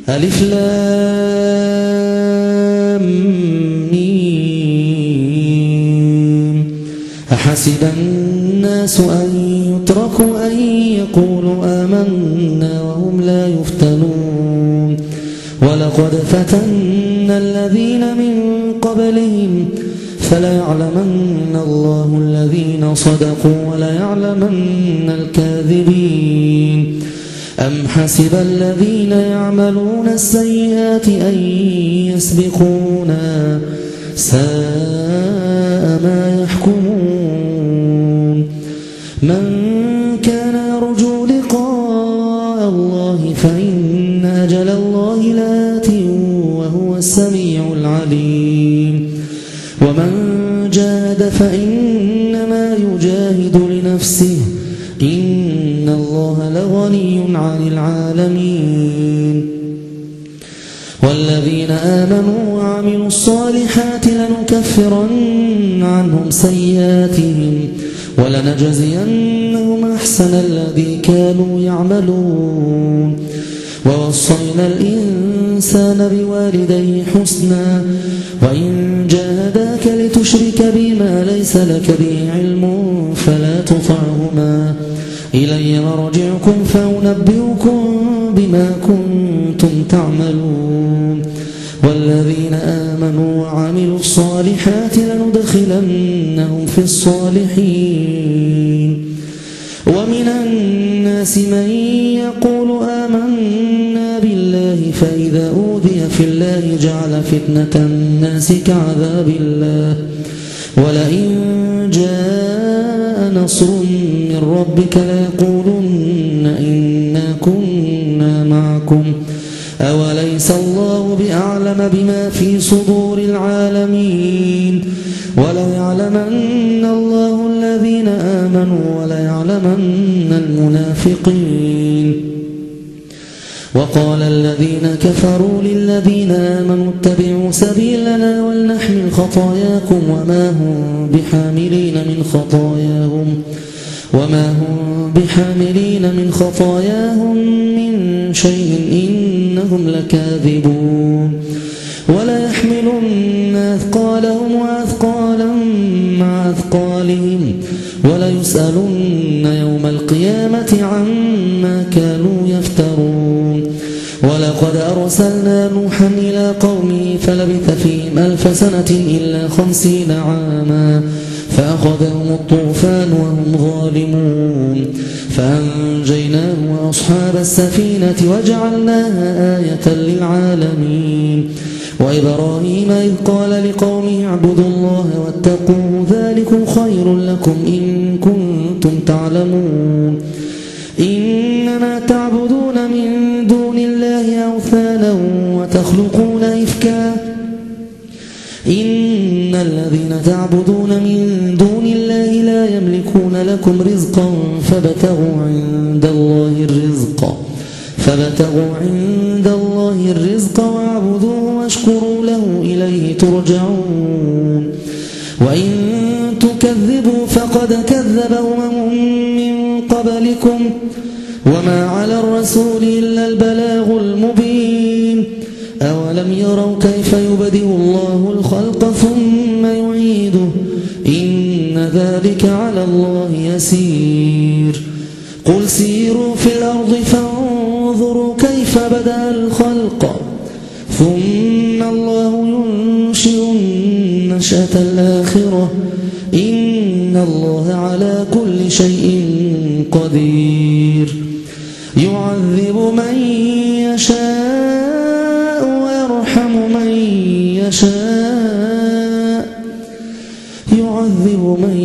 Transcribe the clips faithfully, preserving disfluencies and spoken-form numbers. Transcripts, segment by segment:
ألف لام ميم أحسب الناس أن يتركوا أن يقولوا آمنا وهم لا يفتنون ولقد فتنا الذين من قبلهم فليعلمن الله الذين صدقوا وليعلمن الكاذبين أم حسب الذين يعملون السيئات أن يسبقونا ساء ما يحكمون من كان يرجو لقاء الله فإن أجل الله لآت وهو السميع العليم ومن جاهد فإنما يجاهد لنفسه إن الله لغني عن العالمين والذين آمنوا وعملوا الصالحات لنكفرن عنهم سيئاتهم ولنجزينهم أحسن الذي كانوا يعملون ووصينا الإنسان بوالديه حسنا وإن جاهداك لتشرك بما ليس لك به علم فلا تطعهما إلي مرجعكم فأنبئكم بما كنتم تعملون والذين آمنوا وعملوا الصالحات لندخلنهم في الصالحين ومن الناس من يقول آمنا بالله فإذا أوذي في الله جعل فتنة الناس كعذاب الله ولئن جاء نصر من ربك ليقولن إنا كنا معكم أوليس الله بأعلم بما في صدور العالمين وليعلمن الله الذين آمنوا وليعلمن المنافقين وقال الذين كفروا للذين آمنوا اتبعوا سبيلنا ولنحمل خطاياكم وما هم بحاملين من خطاياهم وما هم بحاملين من خطاياهم من شيء إنهم لكاذبون وليحملن أثقالهم وأثقالا مع أثقالهم وليسألن يوم القيامة عما كانوا يفترون ولقد أرسلنا نوحا إلى قومه فلبث فيهم ألف سنة إلا خمسين عاما فأخذهم الطوفان وهم ظالمون فأنجيناه وأصحاب السفينة وجعلناها آية للعالمين وإبراهيم إذ قال لقومه اعبدوا الله واتقوه ذلكم خير لكم إن كنتم تعلمون إنما تعبدون من دون الله أوثانا وتخلقون إفكا إن الذين تعبدون من دون الله لا يملكون لكم رزقا فابتغوا عند الله الرزق فابتغوا عند الله الرزق واعبدوه واشكروا له إليه ترجعون وإن تكذبوا فقد كذب أمم من قبلكم وما على الرسول إلا البلاغ المبين أولم يروا كيف يبدئ الله الخلق ثم يعيده إن ذلك على الله يسير قل سيروا في الأرض فانظروا كيف بدأ الخلق ثم الله ينشئ النشأة الآخرة إن الله على كل شيء قدير يعذب من يشاء ويرحم من يشاء يعذب من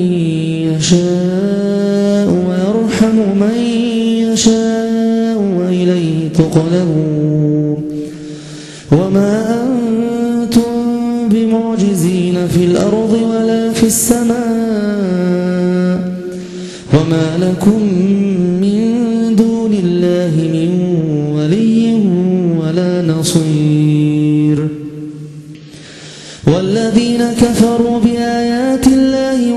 يشاء ويرحم من يشاء وإليه تقلبون وما أنتم بمعجزين في الأرض ولا في السماء وما لكم من دون الله من ولي ولا نصير والذين كفروا بآيات الله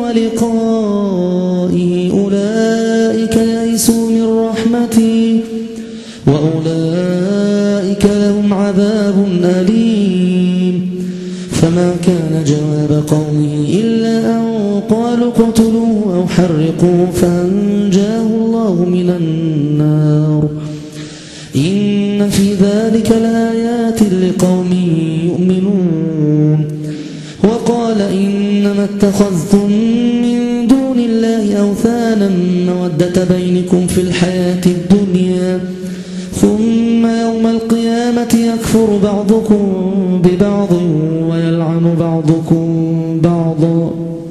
ولقائه أولئك يئسوا من رحمتي وأولئك لهم عذاب أليم فما كان جواب قومه إلا أن قالوا اقتلوه أو حرقوه فأنجاه الله من النار إن في ذلك لآيات لقوم يؤمنون وقال إنما اتخذتم من دون الله أوثانا مودة بينكم في الحياة الدنيا ثم يوم القيامة يكفر بعضكم ببعض ويلعن بعضكم بعضا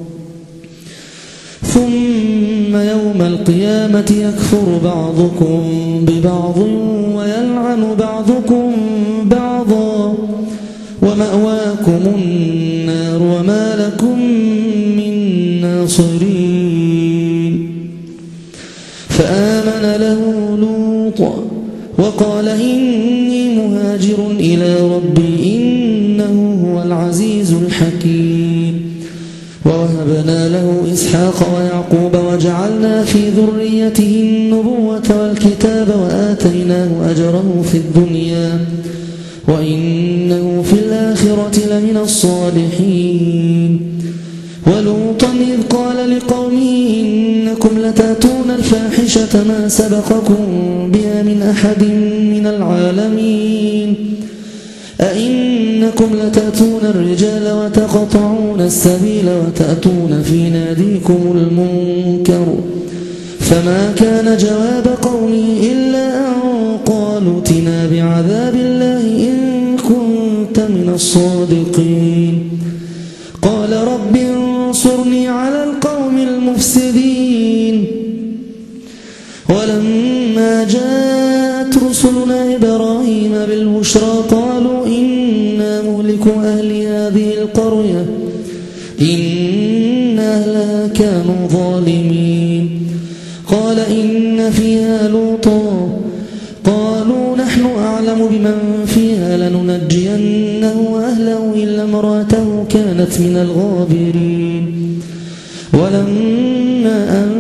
ثم يوم القيامة يكفر بعضكم ببعض ويلعن بعضكم بعضا ومأواكم النار وما لكم من ناصرين فآمن له لوط وقال إني مهاجر إلى ربي إنه هو العزيز الحكيم ووهبنا له إسحاق ويعقوب وجعلنا في ذريته النبوة والكتاب وآتيناه أجره في الدنيا وإنه في الآخرة لمن الصالحين ولوطا إذ قال لقومه إنكم لتأتون الفاحشة ما سبقكم بها من أحد من العالمين أئنكم لتأتون الرجال وتقطعون السبيل وتأتون في ناديكم المنكر فما كان جواب قومه إلا أن قالوا ائتنا بعذاب الله إن كنت من الصادقين قال رب انصرني على القوم المفسدين ولما جاءت رسلنا إبراهيم بالبشرى قالوا إنا مهلك أهل هذه القرية إن أهلها كانوا ظالمين قال إن فيها لوطا قالوا نحن أعلم بمن فيها لننجينه وأهله إلا امرأته كانت من الغابرين ولما أن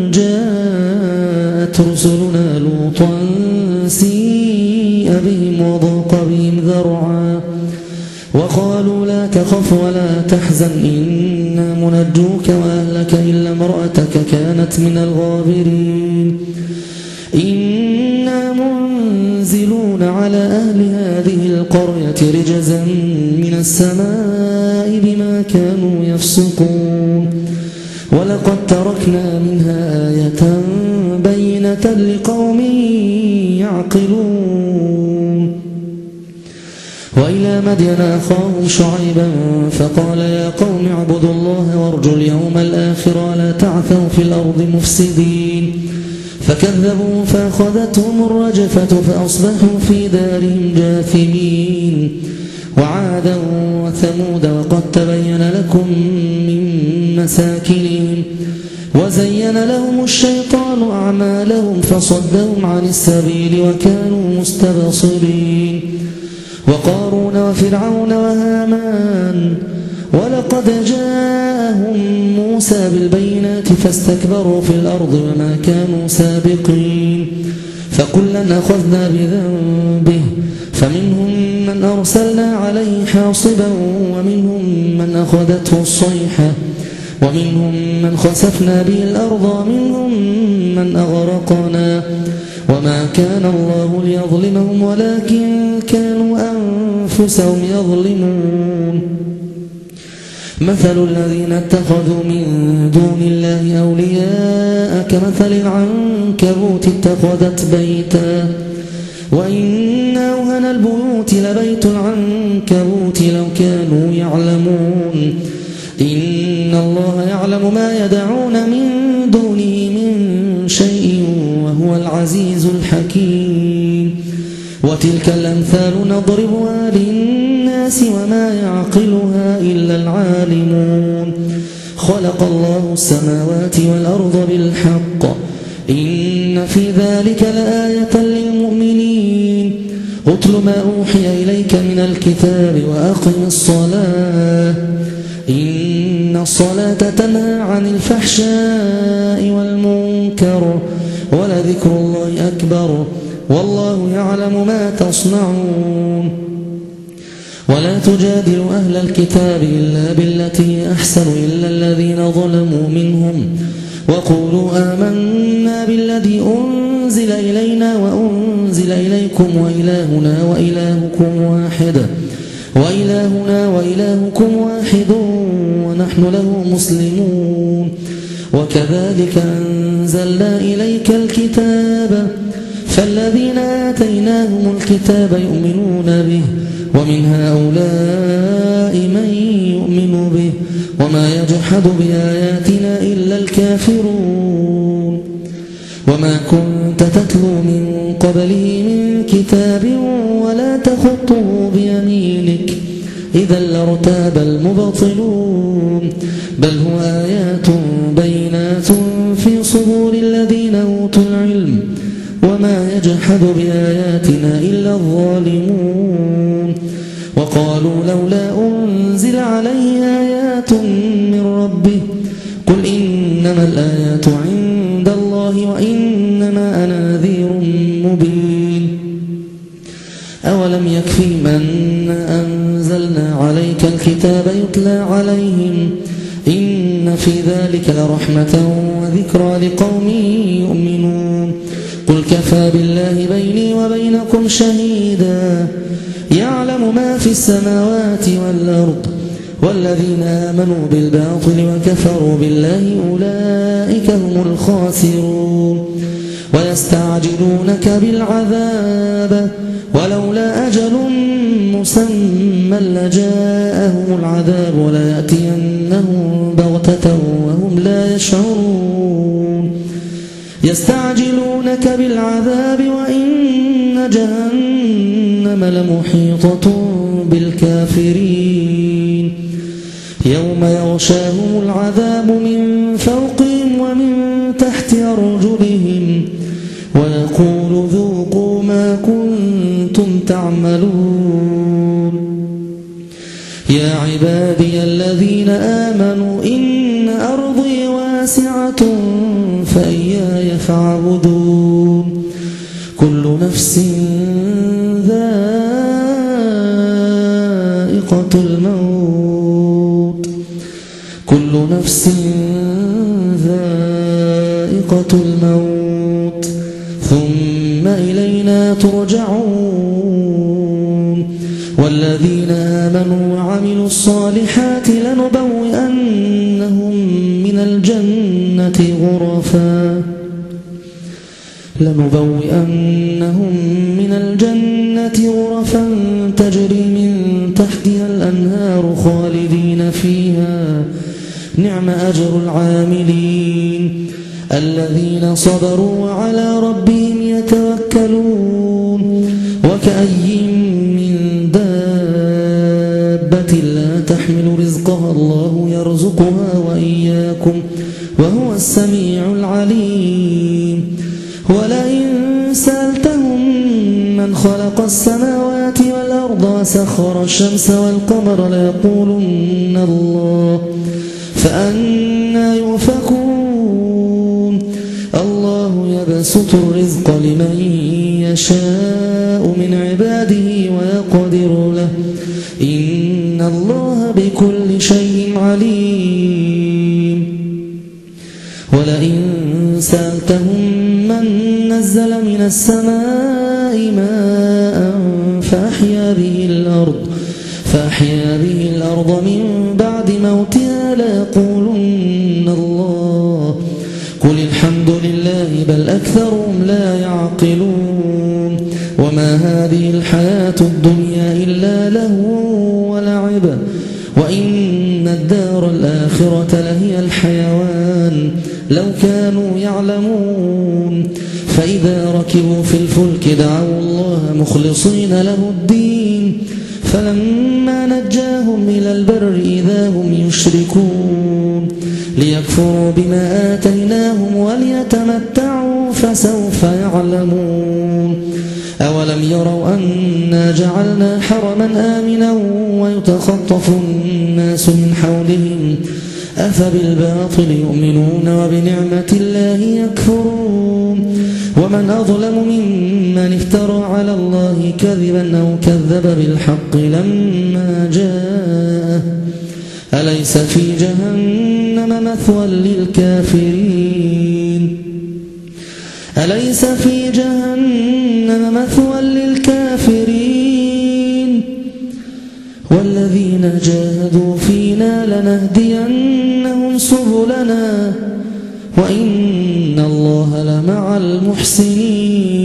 جاءت رسلنا لوطا سيء بهم وضاق بهم ذرعا وقالوا لا تخف ولا تحزن إنا منجوك وأهلك إلا امرأتك كانت من الغابرين إنا منزلون على أهل هذه القرية رجزا من السماء بما كانوا يفسقون ولقد تركنا منها آية بينة لقوم يعقلون وإلى مدين أخاهم شعيبا فقال يا قوم اعبدوا الله وارجوا اليوم الآخر ولا تعثوا في الأرض مفسدين فكذبوا فأخذتهم الرجفة فأصبحوا في دارهم جاثمين وعادا وثمود وقد تبين لكم من مساكنهم وزين لهم الشيطان أعمالهم فصدهم عن السبيل وكانوا مستبصرين وقارون وفرعون وهامان ولقد جاءهم موسى بالبينات فاستكبروا في الأرض وما كانوا سابقين فكلا أخذنا بذنبه فمنهم من أرسلنا عليه حاصبا ومنهم من أخذته الصيحة ومنهم من خسفنا به الأرض ومنهم من أغرقنا وما كان الله ليظلمهم ولكن كانوا أنفسهم يظلمون مثل الذين اتخذوا من دون الله أولياء كمثل العنكبوت اتخذت بيتا وإن أوهن البيوت لبيت العنكبوت لو كانوا يعلمون إن الله يعلم ما يدعون من دونه من شيء وهو العزيز الحكيم وتلك الأمثال نضربها للناس وما يعقلها إلا العالمون خلق الله السماوات والأرض بالحق إن في ذلك لآية للمؤمنين اتل ما أوحي إليك من الكتاب وأقم الصلاة إن الصلاة تنهى عن الفحشاء والمنكر ولذكر الله أكبر والله يعلم ما تصنعون ولا تجادل أهل الكتاب إلا بالتي أحسن إلا الذين ظلموا منهم وقولوا آمنا بالذي أنزل إلينا وأنزل إليكم وإلهنا وإلهكم واحد وإلهنا وإلهكم واحد ونحن له مسلمون وكذلك أنزلنا إليك الكتاب فالذين آتيناهم الكتاب يؤمنون به ومن هؤلاء من يؤمن به وما يجحد بآياتنا إلا الكافرون وما كنت تتلو من قبله من كتاب ولا تخطه بيمينك إذا لارتاب المبطلون بل هو آيات بينات في صدور الذين أوتوا العلم وما يجحد بآياتنا إلا الظالمون وقالوا لولا أنزل عليه آيات من ربه قل إنما الآيات عند الله وإنما أنا نذير مبين أولم يكفيهم أن أنزلنا عليك الكتاب يتلى عليهم إن في ذلك لرحمة وذكرى لقوم يؤمنون قل كفى بالله بيني وبينكم شهيدا يعلم ما في السماوات والأرض والذين آمنوا بالباطل وكفروا بالله أولئك هم الخاسرون ويستعجلونك بالعذاب ولولا أجل مسمى لجاءهم العذاب وليأتينهم بغتة وهم لا يشعرون يستعجلونك بالعذاب وإن جهنم لمحيطة بالكافرين يوم يغشاهم العذاب من فوقهم ومن تحت أرجلهم ويقول ذوقوا ما كنتم تعملون يا عبادي الذين آمنوا إن أرضي واسعة فإياي فاعبدون كل نفس ذائقة الموت كل نفس ذائقة الموت ثم إلينا ترجعون والذين آمنوا وعملوا الصالحات لنبوئنهم من الجنة غرفا لنبوئنهم من الجنة غرفا تجري من تحتها الأنهار خالدين فيها نعم أجر العاملين الذين صبروا وعلى ربهم يتوكلون وكأي من دابة لا تحمل رزقها الله يرزقها وإياكم وهو السميع العليم ولئن سألتهم من خلق السماوات والأرض سخر الشمس والقمر ليقولن الله فأنى يؤفكون الله يبسط الرزق لمن يشاء من عباده ويقدر له إن الله بكل شيء عليم ولئن سألتهم من نزل من السماء ماء فأحيا به الأرض فأحيا به الأرض من بعد موتها ليقولن الله قل الحمد لله بل أكثرهم لا يعقلون وما هذه الحياة الدنيا إلا لهو ولعب وإن الدار الآخرة لهي الحيوان لو كانوا يعلمون فإذا ركبوا في الفلك دعوا الله مخلصين له الدين فلما نجاهم إلى البر إذا هم يشركون ليكفروا بما آتيناهم وليتمتعوا فسوف يعلمون أولم يروا أنا جعلنا حرما آمنا ويتخطف الناس من حولهم أفبالباطل يؤمنون وبنعمة الله يكفرون ومن أظلم ممن افترى على الله كذبا أو كذب بالحق لما جاءه أليس في جهنم مثوى للكافرين أليس في جهنم مثوى للكافرين والذين جاهدوا فينا لنهدينهم سبلنا وإن الله لمع المحسنين